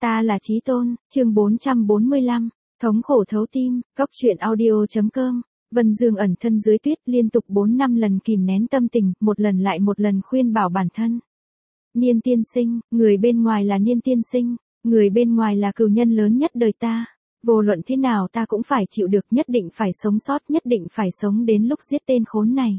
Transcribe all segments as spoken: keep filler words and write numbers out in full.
Ta là Chí Tôn, chương bốn trăm bốn mươi lăm, thống khổ thấu tim, góc truyện audio.com. Vân Dương ẩn thân dưới tuyết liên tục bốn năm lần kìm nén tâm tình, một lần lại một lần khuyên bảo bản thân. Niên tiên sinh, người bên ngoài là Niên tiên sinh, người bên ngoài là cừu nhân lớn nhất đời ta. Vô luận thế nào ta cũng phải chịu được, nhất định phải sống sót, nhất định phải sống đến lúc giết tên khốn này.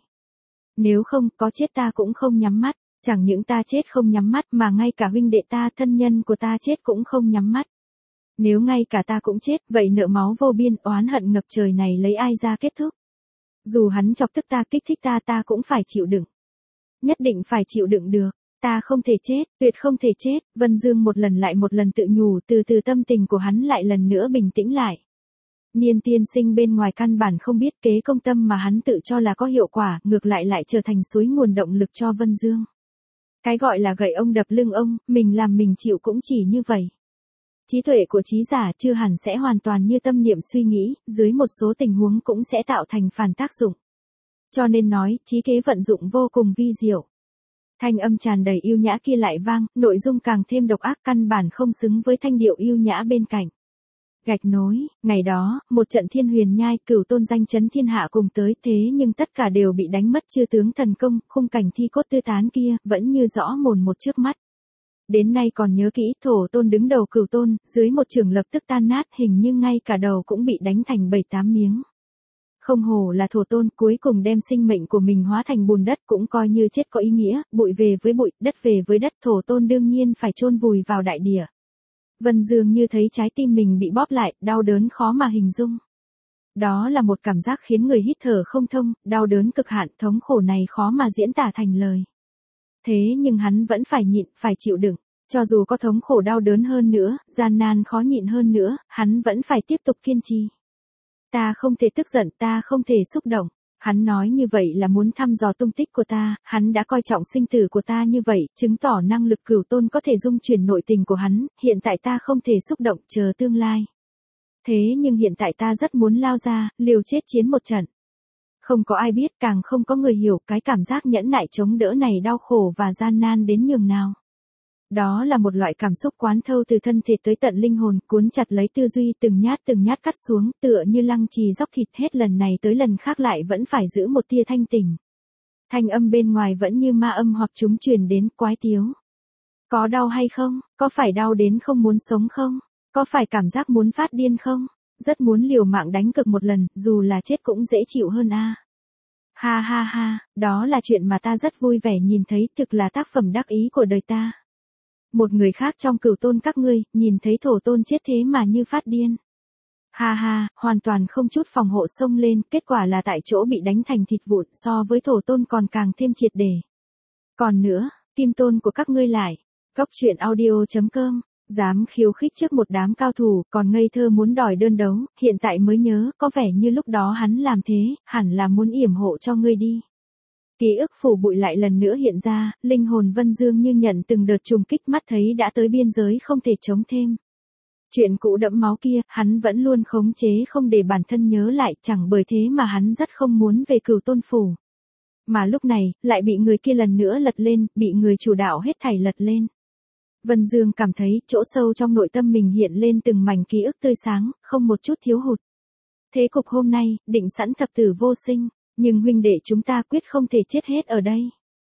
Nếu không, có chết ta cũng không nhắm mắt. Chẳng những ta chết không nhắm mắt mà ngay cả huynh đệ ta, thân nhân của ta chết cũng không nhắm mắt. Nếu ngay cả ta cũng chết, vậy nợ máu vô biên, oán hận ngập trời này lấy ai ra kết thúc? Dù hắn chọc tức ta, kích thích ta, ta cũng phải chịu đựng. Nhất định phải chịu đựng được. Ta không thể chết, tuyệt không thể chết. Vân Dương một lần lại một lần tự nhủ, từ từ tâm tình của hắn lại lần nữa bình tĩnh lại. Niên tiên sinh bên ngoài căn bản không biết kế công tâm mà hắn tự cho là có hiệu quả, ngược lại lại trở thành suối nguồn động lực cho Vân Dương. Cái gọi là gậy ông đập lưng ông, mình làm mình chịu cũng chỉ như vậy. Trí tuệ của trí giả chưa hẳn sẽ hoàn toàn như tâm niệm suy nghĩ, dưới một số tình huống cũng sẽ tạo thành phản tác dụng. Cho nên nói, trí kế vận dụng vô cùng vi diệu. Thanh âm tràn đầy yêu nhã kia lại vang, nội dung càng thêm độc ác, căn bản không xứng với thanh điệu yêu nhã bên cạnh. Gạch nối, ngày đó, một trận thiên huyền nhai, cửu tôn danh chấn thiên hạ cùng tới, thế nhưng tất cả đều bị đánh mất chư tướng thần công, khung cảnh thi cốt tư tán kia, vẫn như rõ mồn một trước mắt. Đến nay còn nhớ kỹ, thổ tôn đứng đầu cửu tôn, dưới một trường lập tức tan nát, hình như ngay cả đầu cũng bị đánh thành bảy tám miếng. Không hổ là thổ tôn, cuối cùng đem sinh mệnh của mình hóa thành bùn đất, cũng coi như chết có ý nghĩa, bụi về với bụi, đất về với đất, thổ tôn đương nhiên phải chôn vùi vào đại địa. Vân Dương như thấy trái tim mình bị bóp lại, đau đớn khó mà hình dung. Đó là một cảm giác khiến người hít thở không thông, đau đớn cực hạn, thống khổ này khó mà diễn tả thành lời. Thế nhưng hắn vẫn phải nhịn, phải chịu đựng, cho dù có thống khổ đau đớn hơn nữa, gian nan khó nhịn hơn nữa, hắn vẫn phải tiếp tục kiên trì. Ta không thể tức giận, ta không thể xúc động. Hắn nói như vậy là muốn thăm dò tung tích của ta, hắn đã coi trọng sinh tử của ta như vậy, chứng tỏ năng lực cửu tôn có thể dung chuyển nội tình của hắn, hiện tại ta không thể xúc động, chờ tương lai. Thế nhưng hiện tại ta rất muốn lao ra, liều chết chiến một trận. Không có ai biết, càng không có người hiểu cái cảm giác nhẫn nại chống đỡ này đau khổ và gian nan đến nhường nào. Đó là một loại cảm xúc quán thâu từ thân thể tới tận linh hồn, cuốn chặt lấy tư duy, từng nhát từng nhát cắt xuống, tựa như lăng trì dóc thịt, hết lần này tới lần khác lại vẫn phải giữ một tia thanh tỉnh. Thanh âm bên ngoài vẫn như ma âm hoặc chúng truyền đến, quái tiếu. Có đau hay không? Có phải đau đến không muốn sống không? Có phải cảm giác muốn phát điên không? Rất muốn liều mạng đánh cực một lần, dù là chết cũng dễ chịu hơn a. À. Ha ha ha, đó là chuyện mà ta rất vui vẻ nhìn thấy, thực là tác phẩm đắc ý của đời ta. Một người khác trong cửu tôn các ngươi, nhìn thấy thổ tôn chết thế mà như phát điên. Ha ha, hoàn toàn không chút phòng hộ xông lên, kết quả là tại chỗ bị đánh thành thịt vụn, so với thổ tôn còn càng thêm triệt để. Còn nữa, kim tôn của các ngươi lại, góc truyện audio.com, dám khiêu khích trước một đám cao thủ, còn ngây thơ muốn đòi đơn đấu, hiện tại mới nhớ, có vẻ như lúc đó hắn làm thế, hẳn là muốn yểm hộ cho ngươi đi. Ký ức phủ bụi lại lần nữa hiện ra, linh hồn Vân Dương như nhận từng đợt trùng kích, mắt thấy đã tới biên giới không thể chống thêm. Chuyện cũ đẫm máu kia, hắn vẫn luôn khống chế không để bản thân nhớ lại, chẳng bởi thế mà hắn rất không muốn về cửu tôn phủ. Mà lúc này, lại bị người kia lần nữa lật lên, bị người chủ đạo hết thảy lật lên. Vân Dương cảm thấy, chỗ sâu trong nội tâm mình hiện lên từng mảnh ký ức tươi sáng, không một chút thiếu hụt. Thế cục hôm nay, định sẵn thập tử vô sinh. Nhưng huynh đệ chúng ta quyết không thể chết hết ở đây.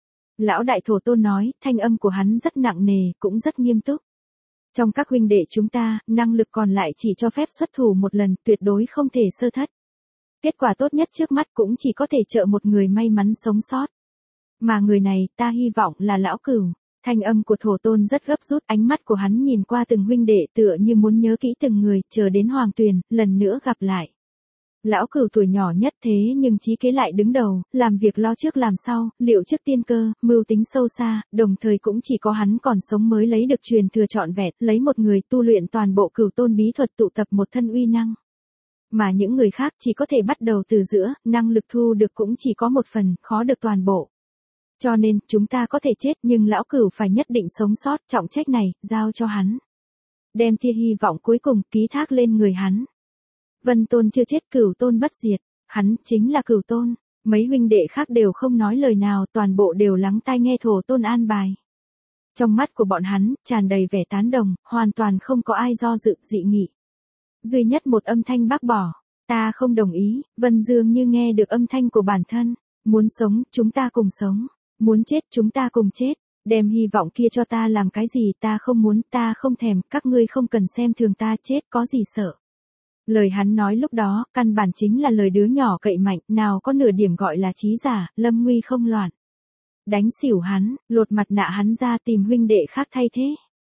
Lão đại thổ tôn nói, thanh âm của hắn rất nặng nề, cũng rất nghiêm túc. Trong các huynh đệ chúng ta, năng lực còn lại chỉ cho phép xuất thủ một lần, tuyệt đối không thể sơ thất. Kết quả tốt nhất trước mắt cũng chỉ có thể trợ một người may mắn sống sót. Mà người này, ta hy vọng là lão cửu. Thanh âm của thổ tôn rất gấp rút, ánh mắt của hắn nhìn qua từng huynh đệ tựa như muốn nhớ kỹ từng người, chờ đến hoàng tuyền, lần nữa gặp lại. Lão cửu tuổi nhỏ nhất thế nhưng trí kế lại đứng đầu, làm việc lo trước làm sau, liệu trước tiên cơ, mưu tính sâu xa, đồng thời cũng chỉ có hắn còn sống mới lấy được truyền thừa trọn vẹn, lấy một người tu luyện toàn bộ cửu tôn bí thuật tụ tập một thân uy năng. Mà những người khác chỉ có thể bắt đầu từ giữa, năng lực thu được cũng chỉ có một phần, khó được toàn bộ. Cho nên, chúng ta có thể chết nhưng lão cửu phải nhất định sống sót, trọng trách này, giao cho hắn. Đem tia hy vọng cuối cùng ký thác lên người hắn. Vân tôn chưa chết, cửu tôn bất diệt, hắn chính là cửu tôn, mấy huynh đệ khác đều không nói lời nào, toàn bộ đều lắng tai nghe thổ tôn an bài. Trong mắt của bọn hắn, tràn đầy vẻ tán đồng, hoàn toàn không có ai do dự, dị nghị. Duy nhất một âm thanh bác bỏ. Ta không đồng ý, Vân Dương như nghe được âm thanh của bản thân. Muốn sống, chúng ta cùng sống. Muốn chết, chúng ta cùng chết. Đem hy vọng kia cho ta làm cái gì ta không muốn, ta không thèm, các ngươi không cần xem thường ta chết có gì sợ. Lời hắn nói lúc đó, căn bản chính là lời đứa nhỏ cậy mạnh, nào có nửa điểm gọi là trí giả, lâm nguy không loạn. Đánh xỉu hắn, lột mặt nạ hắn ra tìm huynh đệ khác thay thế.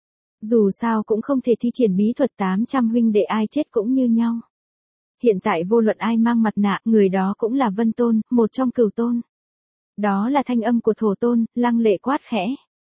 Dù sao cũng không thể thi triển bí thuật tám trăm huynh đệ ai chết cũng như nhau. Hiện tại vô luận ai mang mặt nạ, người đó cũng là Vân Tôn, một trong cửu tôn. Đó là thanh âm của Thổ Tôn, lăng lệ quát khẽ.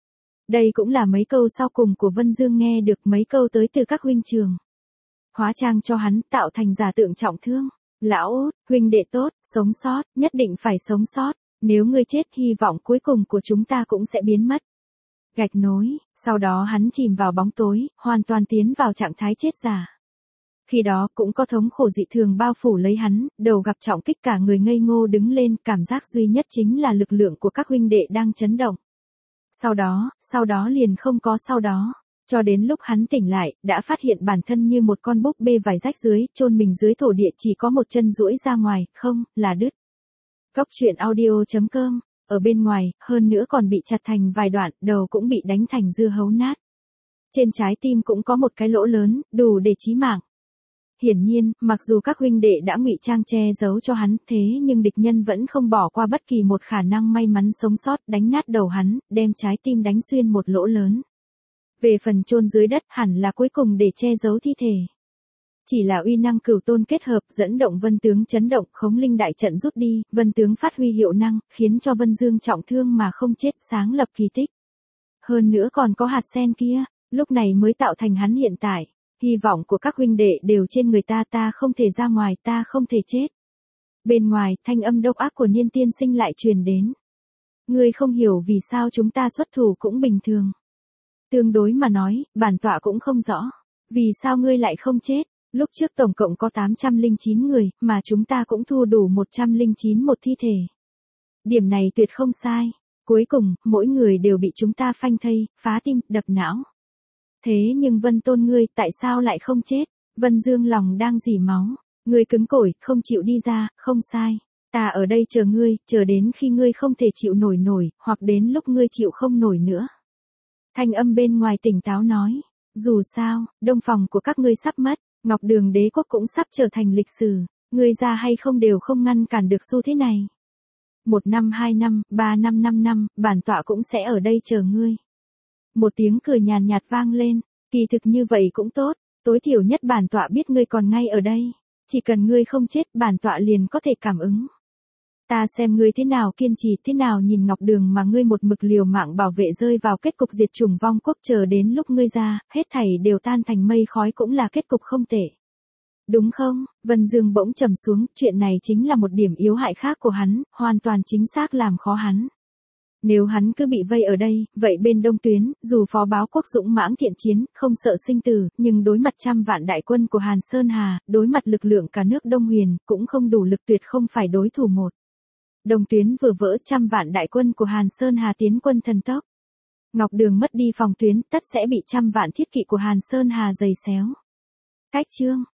Đây cũng là mấy câu sau cùng của Vân Dương nghe được, mấy câu tới từ các huynh trường. Hóa trang cho hắn, tạo thành giả tượng trọng thương. Lão Út, huynh đệ tốt, sống sót, nhất định phải sống sót. Nếu ngươi chết, hy vọng cuối cùng của chúng ta cũng sẽ biến mất. Gạch nối, sau đó hắn chìm vào bóng tối, hoàn toàn tiến vào trạng thái chết giả. Khi đó cũng có thống khổ dị thường bao phủ lấy hắn, đầu gặp trọng kích cả người ngây ngô đứng lên, cảm giác duy nhất chính là lực lượng của các huynh đệ đang chấn động. Sau đó, sau đó liền không có sau đó. Cho đến lúc hắn tỉnh lại, đã phát hiện bản thân như một con búp bê vải rách dưới, chôn mình dưới thổ địa chỉ có một chân duỗi ra ngoài, không, là đứt. Góc truyện audio chấm com, ở bên ngoài, hơn nữa còn bị chặt thành vài đoạn, đầu cũng bị đánh thành dưa hấu nát. Trên trái tim cũng có một cái lỗ lớn, đủ để chí mạng. Hiển nhiên, mặc dù các huynh đệ đã ngụy trang che giấu cho hắn, thế nhưng địch nhân vẫn không bỏ qua bất kỳ một khả năng may mắn sống sót, đánh nát đầu hắn, đem trái tim đánh xuyên một lỗ lớn. Về phần chôn dưới đất hẳn là cuối cùng để che giấu thi thể. Chỉ là uy năng cửu tôn kết hợp dẫn động Vân tướng chấn động, khống linh đại trận rút đi, Vân tướng phát huy hiệu năng, khiến cho Vân Dương trọng thương mà không chết, sáng lập kỳ tích. Hơn nữa còn có hạt sen kia, lúc này mới tạo thành hắn hiện tại. Hy vọng của các huynh đệ đều trên người ta, ta không thể ra ngoài, ta không thể chết. Bên ngoài, thanh âm độc ác của Niên tiên sinh lại truyền đến. Ngươi không hiểu vì sao chúng ta xuất thủ cũng bình thường. Tương đối mà nói, bản tọa cũng không rõ. Vì sao ngươi lại không chết? Lúc trước tổng cộng có tám trăm lẻ chín người, mà chúng ta cũng thu đủ một trăm lẻ chín một thi thể. Điểm này tuyệt không sai. Cuối cùng, mỗi người đều bị chúng ta phanh thây, phá tim, đập não. Thế nhưng Vân Tôn ngươi tại sao lại không chết? Vân Dương lòng đang dỉ máu. Ngươi cứng cỏi, không chịu đi ra, không sai. Ta ở đây chờ ngươi, chờ đến khi ngươi không thể chịu nổi nổi, hoặc đến lúc ngươi chịu không nổi nữa. Thanh âm bên ngoài tỉnh táo nói. Dù sao, đông phòng của các ngươi sắp mất, Ngọc Đường đế quốc cũng sắp trở thành lịch sử. Ngươi ra hay không đều không ngăn cản được xu thế này. Một năm hai năm, ba năm năm năm, bản tọa cũng sẽ ở đây chờ ngươi. Một tiếng cười nhàn nhạt vang lên, kỳ thực như vậy cũng tốt, tối thiểu nhất bản tọa biết ngươi còn ngay ở đây, chỉ cần ngươi không chết bản tọa liền có thể cảm ứng. Ta xem ngươi thế nào kiên trì, thế nào nhìn Ngọc Đường mà ngươi một mực liều mạng bảo vệ rơi vào kết cục diệt chủng vong quốc, chờ đến lúc ngươi ra, hết thảy đều tan thành mây khói cũng là kết cục không tệ. Đúng không? Vân Dương bỗng trầm xuống, chuyện này chính là một điểm yếu hại khác của hắn, hoàn toàn chính xác làm khó hắn. Nếu hắn cứ bị vây ở đây, vậy bên đông tuyến, dù phó báo quốc dũng mãng thiện chiến, không sợ sinh tử, nhưng đối mặt trăm vạn đại quân của Hàn Sơn Hà, đối mặt lực lượng cả nước Đông Huyền, cũng không đủ lực, tuyệt không phải đối thủ một. Đông tuyến vừa vỡ, trăm vạn đại quân của Hàn Sơn Hà tiến quân thần tốc. Ngọc Đường mất đi phòng tuyến, tất sẽ bị trăm vạn thiết kỵ của Hàn Sơn Hà giày xéo. Cách chương